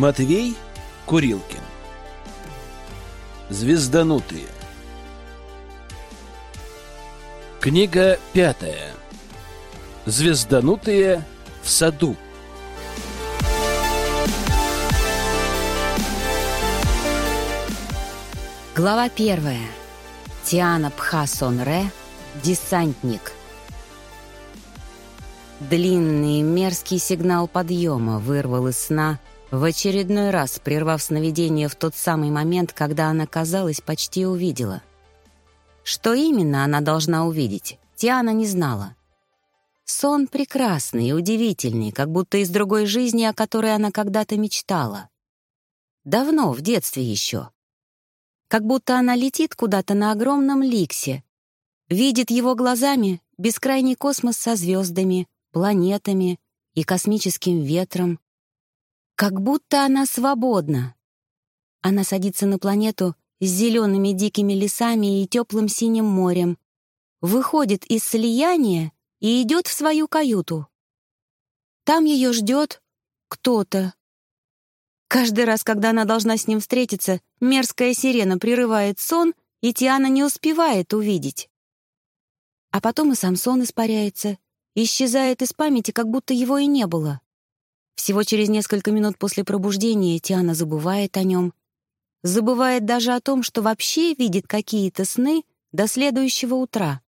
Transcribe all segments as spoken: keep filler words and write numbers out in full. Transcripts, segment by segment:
Матвей Курилкин. Звезданутые. Книга пятая. Звезданутые в саду. Глава первая. Тиана Пха-Сон-Ре. Десантник. Длинный мерзкий сигнал подъема вырвал из сна, в очередной раз прервав сновидение в тот самый момент, когда она, казалось, почти увидела. Что именно она должна увидеть, Тиана не знала. Сон прекрасный и удивительный, как будто из другой жизни, о которой она когда-то мечтала. Давно, в детстве еще. Как будто она летит куда-то на огромном ликсе, видит его глазами бескрайний космос со звездами, планетами и космическим ветром. Как будто она свободна. Она садится на планету с зелеными дикими лесами и теплым синим морем, выходит из слияния и идет в свою каюту. Там ее ждет кто-то. Каждый раз, когда она должна с ним встретиться, мерзкая сирена прерывает сон, и Тиана не успевает увидеть. А потом и сам сон испаряется, исчезает из памяти, как будто его и не было. Всего через несколько минут после пробуждения Тиана забывает о нем. Забывает даже о том, что вообще видит какие-то сны до следующего утра.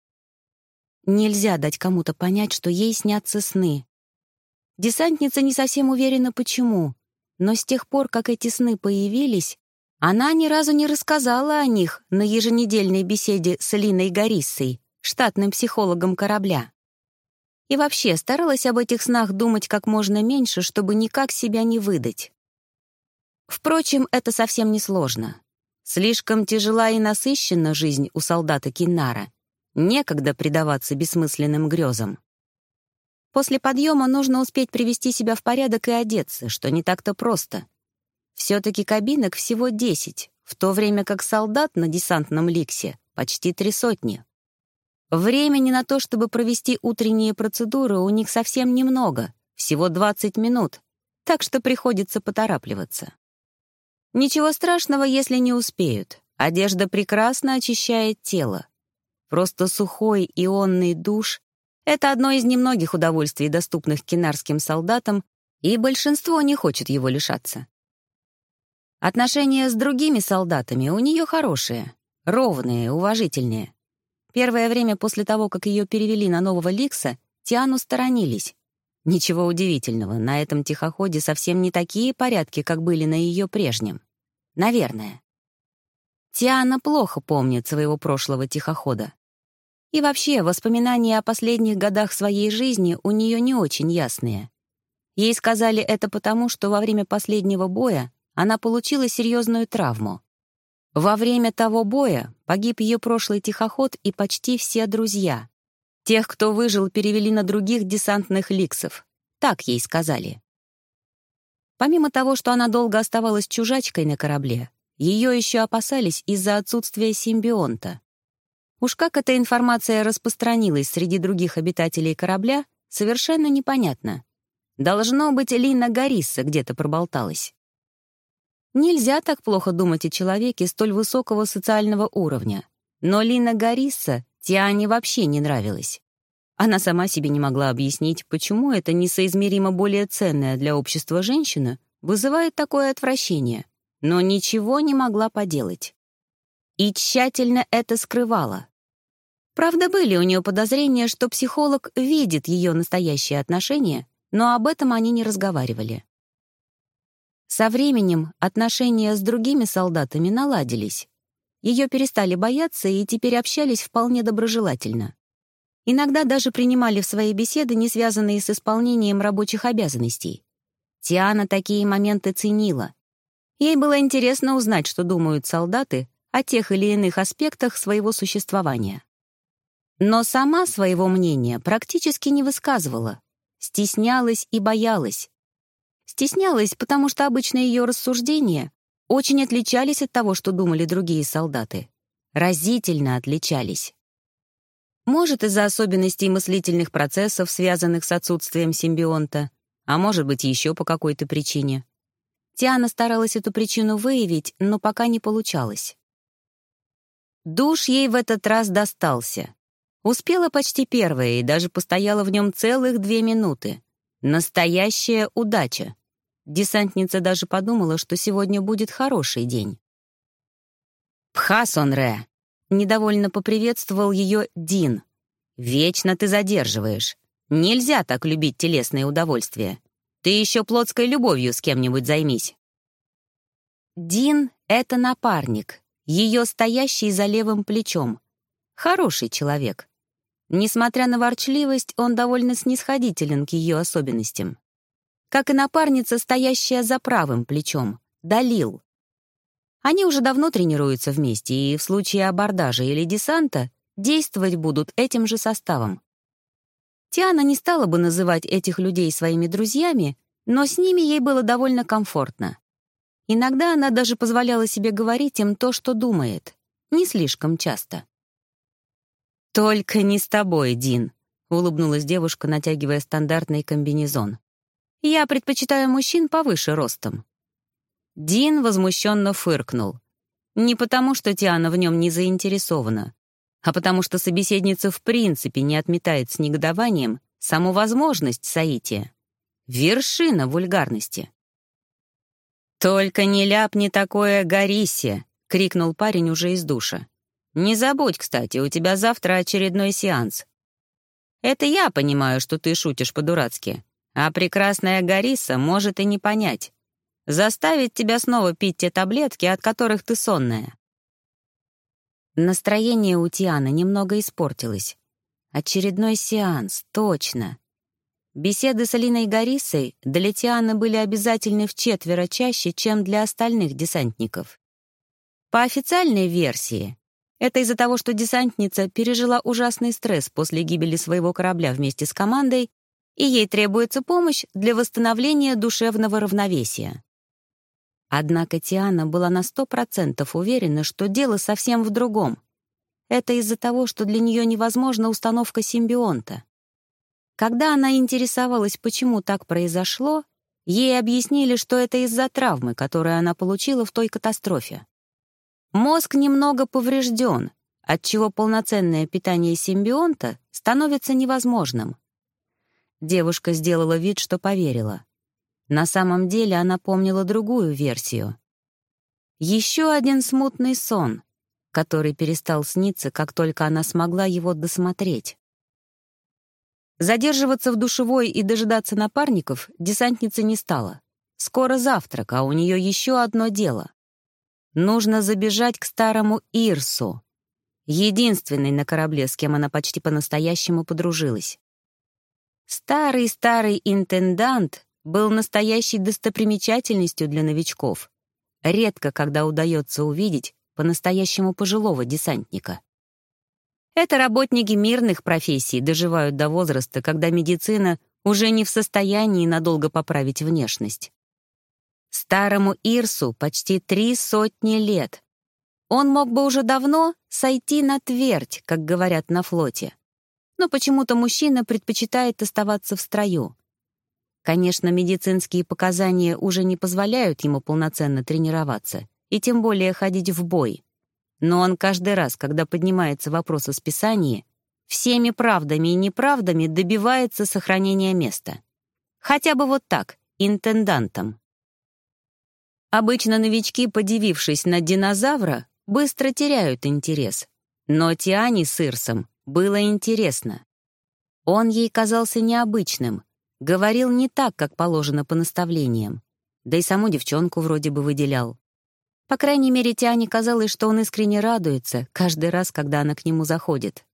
Нельзя дать кому-то понять, что ей снятся сны. Десантница не совсем уверена, почему, но с тех пор, как эти сны появились, она ни разу не рассказала о них на еженедельной беседе с Линой Гариссой, штатным психологом корабля. И вообще старалась об этих снах думать как можно меньше, чтобы никак себя не выдать. Впрочем, это совсем не сложно. Слишком тяжела и насыщенна жизнь у солдата Киннара. Некогда предаваться бессмысленным грезам. После подъема нужно успеть привести себя в порядок и одеться, что не так-то просто. Все-таки кабинок всего десять, в то время как солдат на десантном ликсе почти три сотни. Времени на то, чтобы провести утренние процедуры, у них совсем немного, всего двадцать минут, так что приходится поторапливаться. Ничего страшного, если не успеют. Одежда прекрасно очищает тело. Просто сухой ионный душ — это одно из немногих удовольствий, доступных киннарским солдатам, и большинство не хочет его лишаться. Отношения с другими солдатами у нее хорошие, ровные, уважительные. Первое время после того, как ее перевели на нового Ликса, Тиану сторонились. Ничего удивительного, на этом тихоходе совсем не такие порядки, как были на ее прежнем. Наверное. Тиана плохо помнит своего прошлого тихохода. И вообще, воспоминания о последних годах своей жизни у нее не очень ясные. Ей сказали это потому, что во время последнего боя она получила серьезную травму. Во время того боя погиб ее прошлый тихоход и почти все друзья. Тех, кто выжил, перевели на других десантных ликсов. Так ей сказали. Помимо того, что она долго оставалась чужачкой на корабле, ее еще опасались из-за отсутствия симбионта. Уж как эта информация распространилась среди других обитателей корабля, совершенно непонятно. Должно быть, Лина Гарисса где-то проболталась. Нельзя так плохо думать о человеке столь высокого социального уровня. Но Лина Гарисса Тиане вообще не нравилась. Она сама себе не могла объяснить, почему эта несоизмеримо более ценная для общества женщина вызывает такое отвращение, но ничего не могла поделать. И тщательно это скрывала. Правда, были у нее подозрения, что психолог видит ее настоящие отношения, но об этом они не разговаривали. Со временем отношения с другими солдатами наладились. Ее перестали бояться и теперь общались вполне доброжелательно. Иногда даже принимали в свои беседы, не связанные с исполнением рабочих обязанностей. Тиана такие моменты ценила. Ей было интересно узнать, что думают солдаты о тех или иных аспектах своего существования. Но сама своего мнения практически не высказывала, стеснялась и боялась. Стеснялась, потому что обычно ее рассуждения очень отличались от того, что думали другие солдаты. Разительно отличались. Может, из-за особенностей мыслительных процессов, связанных с отсутствием симбионта, а может быть, еще по какой-то причине. Тиана старалась эту причину выявить, но пока не получалось. Душ ей в этот раз достался. Успела почти первая и даже постояла в нем целых две минуты. Настоящая удача. Десантница даже подумала, что сегодня будет хороший день. «Пхасонре!» — недовольно поприветствовал ее Дин. «Вечно ты задерживаешь. Нельзя так любить телесные удовольствия. Ты еще плотской любовью с кем-нибудь займись». Дин — это напарник, ее стоящий за левым плечом. Хороший человек. Несмотря на ворчливость, он довольно снисходителен к ее особенностям. Как и напарница, стоящая за правым плечом, Далил. Они уже давно тренируются вместе, и в случае абордажа или десанта действовать будут этим же составом. Тиана не стала бы называть этих людей своими друзьями, но с ними ей было довольно комфортно. Иногда она даже позволяла себе говорить им то, что думает. Не слишком часто. «Только не с тобой, Дин», — улыбнулась девушка, натягивая стандартный комбинезон. «Я предпочитаю мужчин повыше ростом». Дин возмущенно фыркнул. Не потому, что Тиана в нем не заинтересована, а потому что собеседница в принципе не отметает с негодованием саму возможность соития. Вершина вульгарности. «Только не ляпни такое, Гарисия!» — крикнул парень уже из душа. «Не забудь, кстати, у тебя завтра очередной сеанс. Это я понимаю, что ты шутишь по-дурацки, а прекрасная Гариса может и не понять. Заставить тебя снова пить те таблетки, от которых ты сонная». Настроение у Тианы немного испортилось. Очередной сеанс, точно. Беседы с Алиной Гарисой для Тианы были обязательны вчетверо чаще, чем для остальных десантников. По официальной версии, это из-за того, что десантница пережила ужасный стресс после гибели своего корабля вместе с командой, и ей требуется помощь для восстановления душевного равновесия. Однако Тиана была на сто процентов уверена, что дело совсем в другом. Это из-за того, что для нее невозможна установка симбионта. Когда она интересовалась, почему так произошло, ей объяснили, что это из-за травмы, которую она получила в той катастрофе. Мозг немного поврежден, отчего полноценное питание симбионта становится невозможным. Девушка сделала вид, что поверила. На самом деле она помнила другую версию. Еще один смутный сон, который перестал сниться, как только она смогла его досмотреть. Задерживаться в душевой и дожидаться напарников десантница не стала. Скоро завтрак, а у нее еще одно дело. Нужно забежать к старому Ирсу, единственный на корабле, с кем она почти по-настоящему подружилась. Старый-старый интендант был настоящей достопримечательностью для новичков. Редко когда удается увидеть по-настоящему пожилого десантника. Это работники мирных профессий доживают до возраста, когда медицина уже не в состоянии надолго поправить внешность. Старому Ирсу почти три сотни лет. Он мог бы уже давно сойти на твердь, как говорят на флоте. Но почему-то мужчина предпочитает оставаться в строю. Конечно, медицинские показания уже не позволяют ему полноценно тренироваться, и тем более ходить в бой. Но он каждый раз, когда поднимается вопрос о списании, всеми правдами и неправдами добивается сохранения места. Хотя бы вот так, интендантом. Обычно новички, подивившись на динозавра, быстро теряют интерес. Но Тиане с Ирсом было интересно. Он ей казался необычным, говорил не так, как положено по наставлениям, да и саму девчонку вроде бы выделял. По крайней мере, Тиане казалось, что он искренне радуется каждый раз, когда она к нему заходит.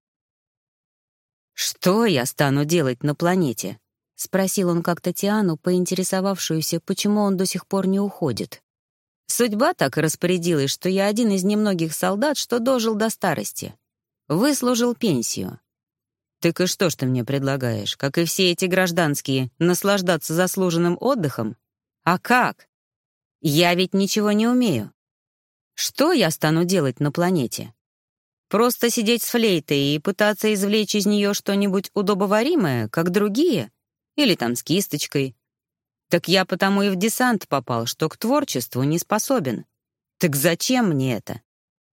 «Что я стану делать на планете?» — спросил он как-то Тиану, поинтересовавшуюся, почему он до сих пор не уходит. «Судьба так распорядилась, что я один из немногих солдат, что дожил до старости. Выслужил пенсию. Так и что ж ты мне предлагаешь, как и все эти гражданские, наслаждаться заслуженным отдыхом? А как? Я ведь ничего не умею. Что я стану делать на планете? Просто сидеть с флейтой и пытаться извлечь из нее что-нибудь удобоваримое, как другие? Или там с кисточкой? Так я потому и в десант попал, что к творчеству не способен. Так зачем мне это?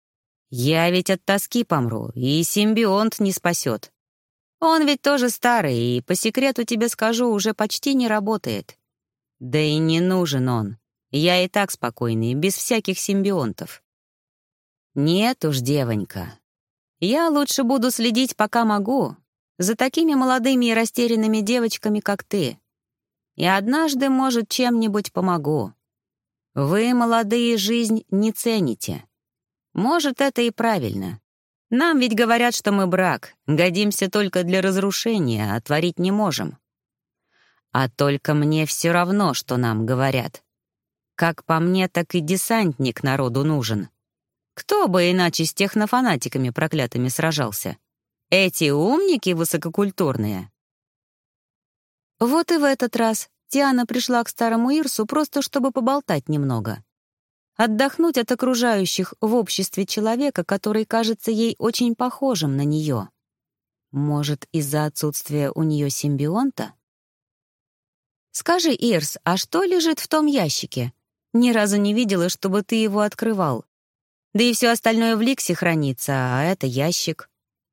Я ведь от тоски помру, и симбионт не спасет. Он ведь тоже старый, и, по секрету тебе скажу, уже почти не работает. Да и не нужен он. Я и так спокойный, без всяких симбионтов. Нет уж, девонька. Я лучше буду следить, пока могу, за такими молодыми и растерянными девочками, как ты. И однажды, может, чем-нибудь помогу. Вы, молодые, жизнь не цените. Может, это и правильно. Нам ведь говорят, что мы брак, годимся только для разрушения, а творить не можем. А только мне все равно, что нам говорят. Как по мне, так и десантник народу нужен. Кто бы иначе с технофанатиками проклятыми сражался? Эти умники высококультурные. Вот и в этот раз Тиана пришла к старому Ирсу просто чтобы поболтать немного. Отдохнуть от окружающих в обществе человека, который кажется ей очень похожим на нее. Может, из-за отсутствия у нее симбионта? «Скажи, Ирс, а что лежит в том ящике? Ни разу не видела, чтобы ты его открывал. Да и все остальное в Ликсе хранится, а это ящик».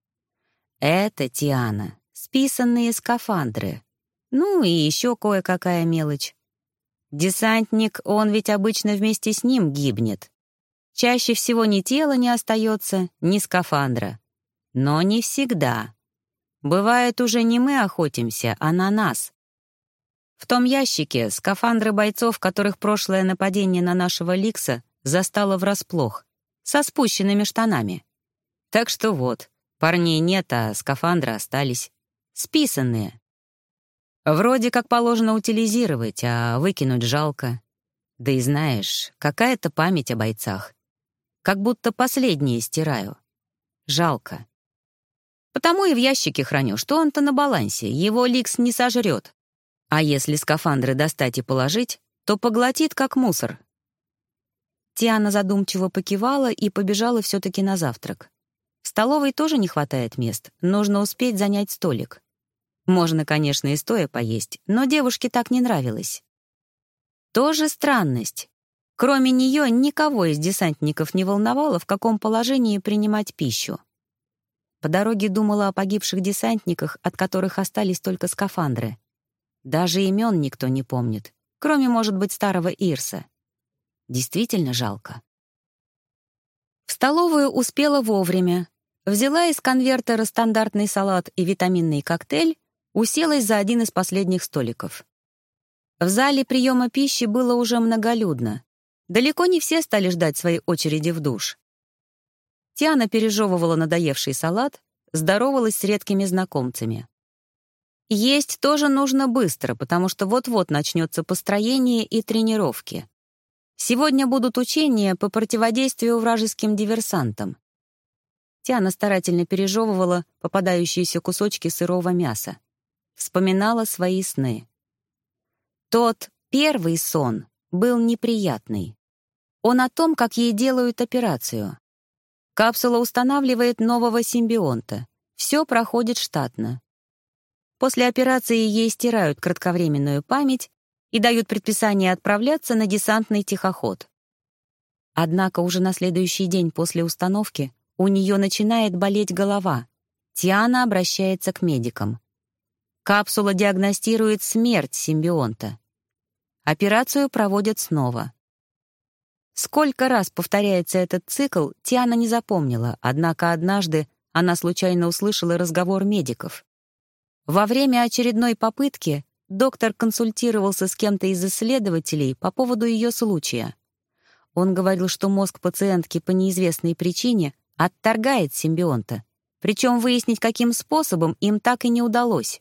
«Это, Тиана, списанные скафандры. Ну и еще кое-какая мелочь. Десантник, он ведь обычно вместе с ним гибнет. Чаще всего ни тела не остается, ни скафандра. Но не всегда. Бывает, уже не мы охотимся, а на нас. В том ящике скафандры бойцов, которых прошлое нападение на нашего Ликса застало врасплох, со спущенными штанами. Так что вот, парней нет, а скафандры остались. Списанные. Вроде как положено утилизировать, а выкинуть жалко. Да и знаешь, какая-то память о бойцах. Как будто последние стираю. Жалко. Потому и в ящике храню, что он-то на балансе, его Ликс не сожрет. А если скафандры достать и положить, то поглотит, как мусор. Тиана задумчиво покивала и побежала все-таки на завтрак. В столовой тоже не хватает мест, нужно успеть занять столик. Можно, конечно, и стоя поесть, но девушке так не нравилось. Тоже странность. Кроме нее никого из десантников не волновало, в каком положении принимать пищу. По дороге думала о погибших десантниках, от которых остались только скафандры. Даже имен никто не помнит, кроме, может быть, старого Ирса. Действительно жалко. В столовую успела вовремя. Взяла из конвертера стандартный салат и витаминный коктейль, уселась за один из последних столиков. В зале приема пищи было уже многолюдно. Далеко не все стали ждать своей очереди в душ. Тиана пережевывала надоевший салат, здоровалась с редкими знакомцами. Есть тоже нужно быстро, потому что вот-вот начнется построение и тренировки. Сегодня будут учения по противодействию вражеским диверсантам. Тиана старательно пережевывала попадающиеся кусочки сырого мяса. Вспоминала свои сны. Тот первый сон был неприятный. Он о том, как ей делают операцию. Капсула устанавливает нового симбионта. Все проходит штатно. После операции ей стирают кратковременную память и дают предписание отправляться на десантный тихоход. Однако уже на следующий день после установки у нее начинает болеть голова. Тиана обращается к медикам. Капсула диагностирует смерть симбионта. Операцию проводят снова. Сколько раз повторяется этот цикл, Тиана не запомнила, однако однажды она случайно услышала разговор медиков. Во время очередной попытки доктор консультировался с кем-то из исследователей по поводу ее случая. Он говорил, что мозг пациентки по неизвестной причине отторгает симбионта, причем выяснить, каким способом, им так и не удалось.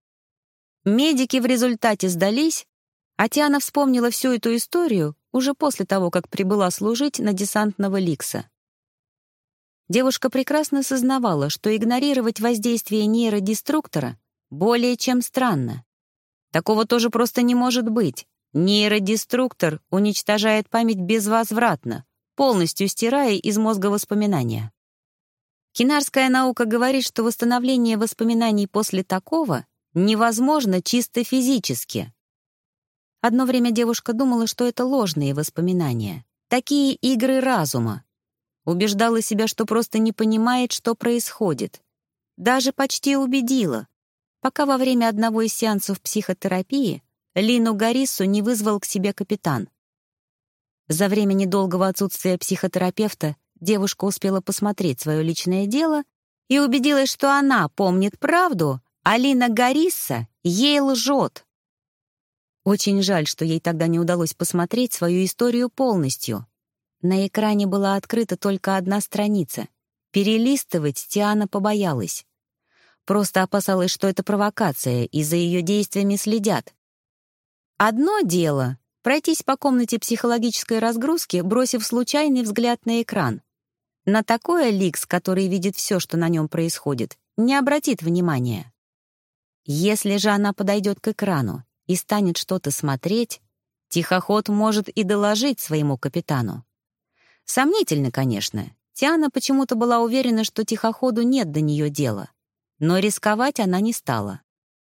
Медики в результате сдались, а Тиана вспомнила всю эту историю уже после того, как прибыла служить на десантного Ликса. Девушка прекрасно сознавала, что игнорировать воздействие нейродеструктора более чем странно. Такого тоже просто не может быть. Нейродеструктор уничтожает память безвозвратно, полностью стирая из мозга воспоминания. Кинарская наука говорит, что восстановление воспоминаний после такого невозможно чисто физически. Одно время девушка думала, что это ложные воспоминания, такие игры разума. Убеждала себя, что просто не понимает, что происходит. Даже почти убедила, пока во время одного из сеансов психотерапии Лину Гариссу не вызвал к себе капитан. За время недолгого отсутствия психотерапевта девушка успела посмотреть свое личное дело и убедилась, что она помнит правду, а Лина Гарисса ей лжет. Очень жаль, что ей тогда не удалось посмотреть свою историю полностью. На экране была открыта только одна страница. Перелистывать Тиана побоялась. Просто опасалась, что это провокация, и за ее действиями следят. Одно дело — пройтись по комнате психологической разгрузки, бросив случайный взгляд на экран. На такое Ликс, который видит все, что на нем происходит, не обратит внимания. Если же она подойдет к экрану и станет что-то смотреть, тихоход может и доложить своему капитану. Сомнительно, конечно. Тиана почему-то была уверена, что тихоходу нет до нее дела. Но рисковать она не стала.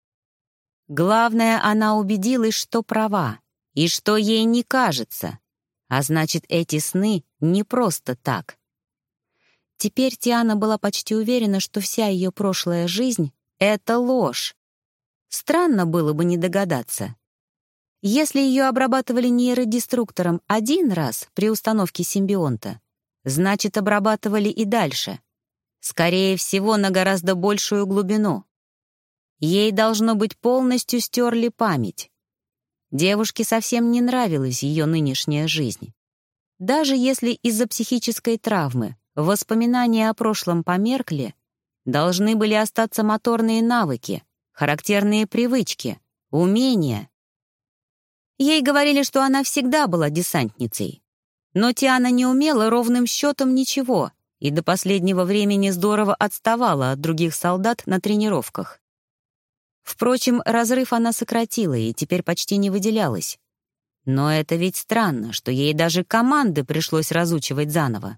Главное, она убедилась, что права, и что ей не кажется. А значит, эти сны не просто так. Теперь Тиана была почти уверена, что вся ее прошлая жизнь — это ложь. Странно было бы не догадаться. Если ее обрабатывали нейродеструктором один раз при установке симбионта, значит, обрабатывали и дальше. Скорее всего, на гораздо большую глубину. Ей, должно быть, полностью стерли память. Девушке совсем не нравилась ее нынешняя жизнь. Даже если из-за психической травмы воспоминания о прошлом померкли, должны были остаться моторные навыки, характерные привычки, умения. Ей говорили, что она всегда была десантницей. Но Тиана не умела ровным счетом ничего и до последнего времени здорово отставала от других солдат на тренировках. Впрочем, разрыв она сократила и теперь почти не выделялась. Но это ведь странно, что ей даже команды пришлось разучивать заново.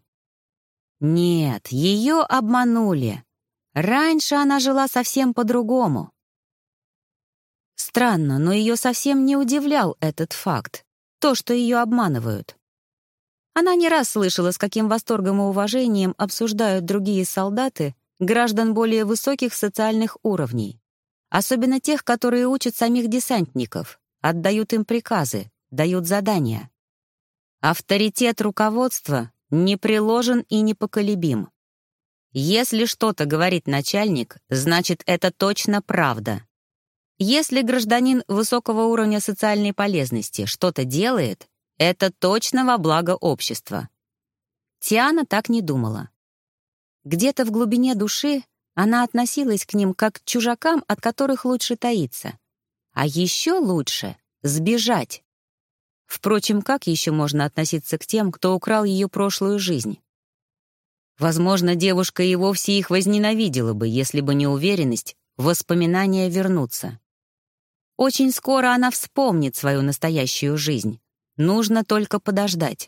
Нет, ее обманули. Раньше она жила совсем по-другому. Странно, но ее совсем не удивлял этот факт, то, что ее обманывают. Она не раз слышала, с каким восторгом и уважением обсуждают другие солдаты граждан более высоких социальных уровней, особенно тех, которые учат самих десантников, отдают им приказы, дают задания. Авторитет руководства непреложен и непоколебим. Если что-то говорит начальник, значит, это точно правда. Если гражданин высокого уровня социальной полезности что-то делает, это точно во благо общества. Тиана так не думала. Где-то в глубине души она относилась к ним как к чужакам, от которых лучше таиться. А еще лучше — сбежать. Впрочем, как еще можно относиться к тем, кто украл ее прошлую жизнь? Возможно, девушка и вовсе их возненавидела бы, если бы не уверенность, воспоминания вернутся. Очень скоро она вспомнит свою настоящую жизнь. Нужно только подождать.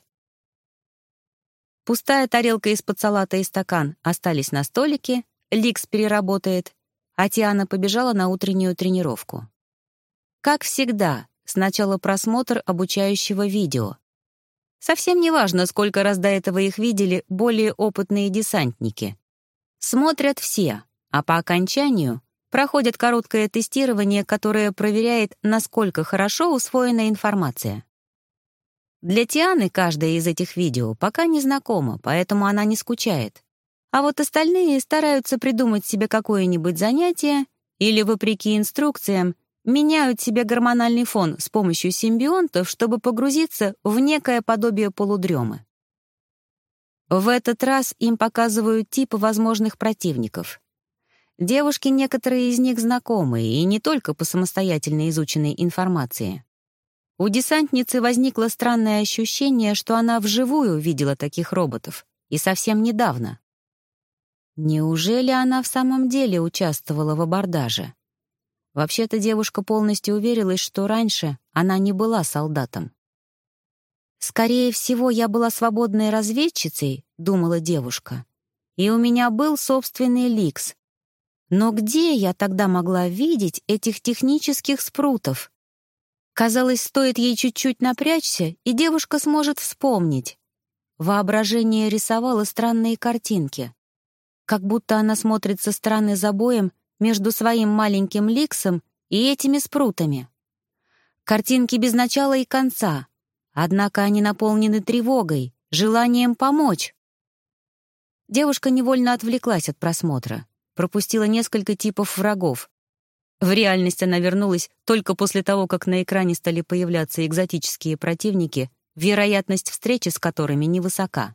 Пустая тарелка из-под салата и стакан остались на столике, Ликс переработает, а Тиана побежала на утреннюю тренировку. Как всегда, сначала просмотр обучающего видео. Совсем не важно, сколько раз до этого их видели более опытные десантники. Смотрят все, а по окончанию проходят короткое тестирование, которое проверяет, насколько хорошо усвоена информация. Для Тианы каждое из этих видео пока не знакомо, поэтому она не скучает. А вот остальные стараются придумать себе какое-нибудь занятие или, вопреки инструкциям, меняют себе гормональный фон с помощью симбионтов, чтобы погрузиться в некое подобие полудремы. В этот раз им показывают типы возможных противников. Девушки, некоторые из них знакомые, и не только по самостоятельно изученной информации. У десантницы возникло странное ощущение, что она вживую видела таких роботов, и совсем недавно. Неужели она в самом деле участвовала в абордаже? Вообще-то девушка полностью уверилась, что раньше она не была солдатом. «Скорее всего, я была свободной разведчицей», — думала девушка, «и у меня был собственный Ликс. Но где я тогда могла видеть этих технических спрутов? Казалось, стоит ей чуть-чуть напрячься, и девушка сможет вспомнить. Воображение рисовало странные картинки. Как будто она смотрит со стороны за боем между своим маленьким ликсом и этими спрутами. Картинки без начала и конца, однако они наполнены тревогой, желанием помочь. Девушка невольно отвлеклась от просмотра, пропустила несколько типов врагов. В реальность она вернулась только после того, как на экране стали появляться экзотические противники, вероятность встречи с которыми невысока.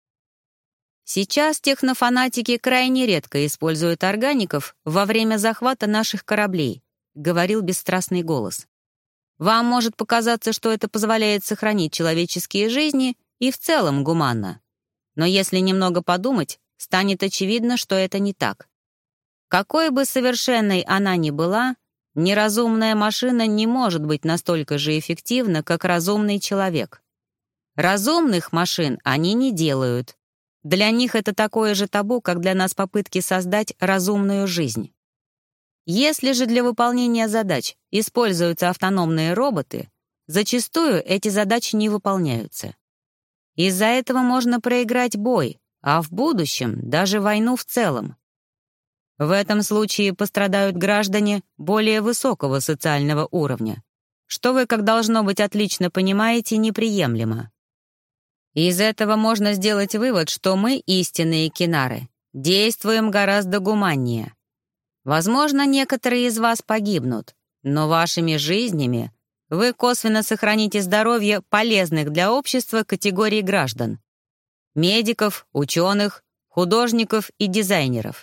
Сейчас технофанатики крайне редко используют органиков во время захвата наших кораблей, говорил бесстрастный голос. Вам может показаться, что это позволяет сохранить человеческие жизни и в целом гуманно. Но если немного подумать, станет очевидно, что это не так. Какой бы совершенной она ни была, неразумная машина не может быть настолько же эффективна, как разумный человек. Разумных машин они не делают. Для них это такое же табу, как для нас попытки создать разумную жизнь. Если же для выполнения задач используются автономные роботы, зачастую эти задачи не выполняются. Из-за этого можно проиграть бой, а в будущем даже войну в целом. В этом случае пострадают граждане более высокого социального уровня, что вы, как должно быть, отлично понимаете, неприемлемо. Из этого можно сделать вывод, что мы, истинные кинары, действуем гораздо гуманнее. Возможно, некоторые из вас погибнут, но вашими жизнями вы косвенно сохраните здоровье полезных для общества категорий граждан: медиков, ученых, художников и дизайнеров.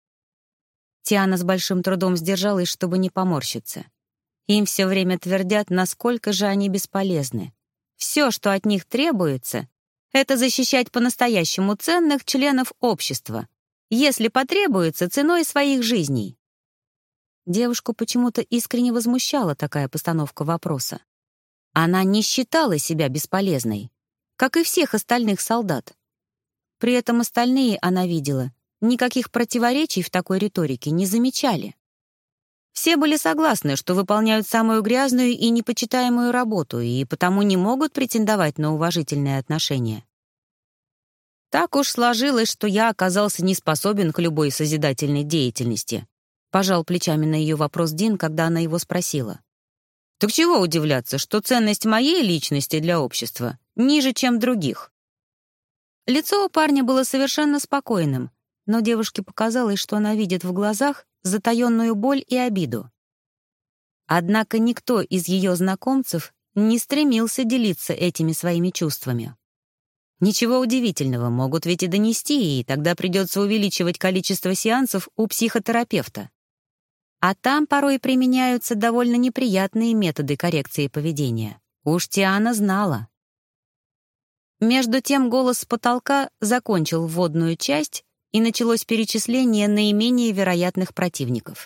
Тиана с большим трудом сдержалась, чтобы не поморщиться. Им все время твердят, насколько же они бесполезны. Все, что от них требуется, это защищать по-настоящему ценных членов общества, если потребуется, ценой своих жизней. Девушку почему-то искренне возмущала такая постановка вопроса. Она не считала себя бесполезной, как и всех остальных солдат. При этом остальные, она видела, никаких противоречий в такой риторике не замечали. Все были согласны, что выполняют самую грязную и непочитаемую работу, и потому не могут претендовать на уважительное отношение. «Так уж сложилось, что я оказался не способен к любой созидательной деятельности», пожал плечами на ее вопрос Дин, когда она его спросила. «Так чего удивляться, что ценность моей личности для общества ниже, чем других?» Лицо у парня было совершенно спокойным, но девушке показалось, что она видит в глазах затаенную боль и обиду. Однако никто из ее знакомцев не стремился делиться этими своими чувствами. Ничего удивительного, могут ведь и донести, и тогда придется увеличивать количество сеансов у психотерапевта. А там порой применяются довольно неприятные методы коррекции поведения. Уж Тиана знала. Между тем голос с потолка закончил вводную часть, и началось перечисление наименее вероятных противников.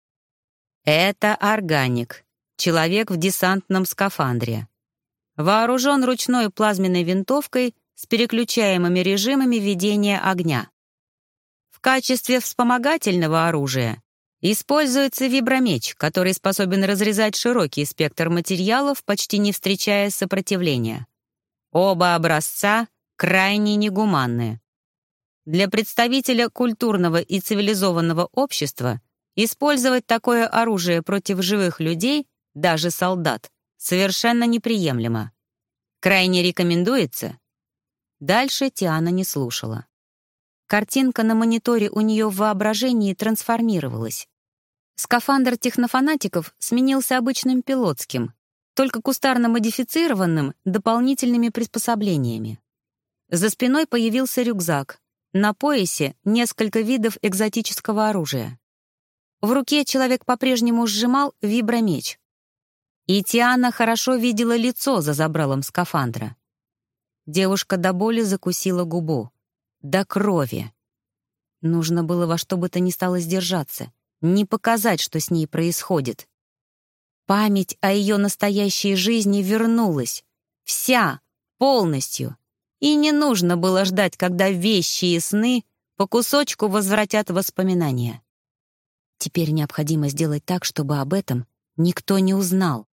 Это органик, человек в десантном скафандре. Вооружен ручной плазменной винтовкой с переключаемыми режимами ведения огня. В качестве вспомогательного оружия используется вибромеч, который способен разрезать широкий спектр материалов, почти не встречая сопротивления. Оба образца крайне негуманны. Для представителя культурного и цивилизованного общества использовать такое оружие против живых людей, даже солдат, совершенно неприемлемо. Крайне рекомендуется. Дальше Тиана не слушала. Картинка на мониторе у нее в воображении трансформировалась. Скафандр технофанатиков сменился обычным пилотским, только кустарно-модифицированным дополнительными приспособлениями. За спиной появился рюкзак. На поясе несколько видов экзотического оружия. В руке человек по-прежнему сжимал вибромеч. И Тиана хорошо видела лицо за забралом скафандра. Девушка до боли закусила губу. До крови. Нужно было во что бы то ни стало сдержаться, не показать, что с ней происходит. Память о ее настоящей жизни вернулась. Вся, полностью. И не нужно было ждать, когда вещи и сны по кусочку возвратят воспоминания. Теперь необходимо сделать так, чтобы об этом никто не узнал.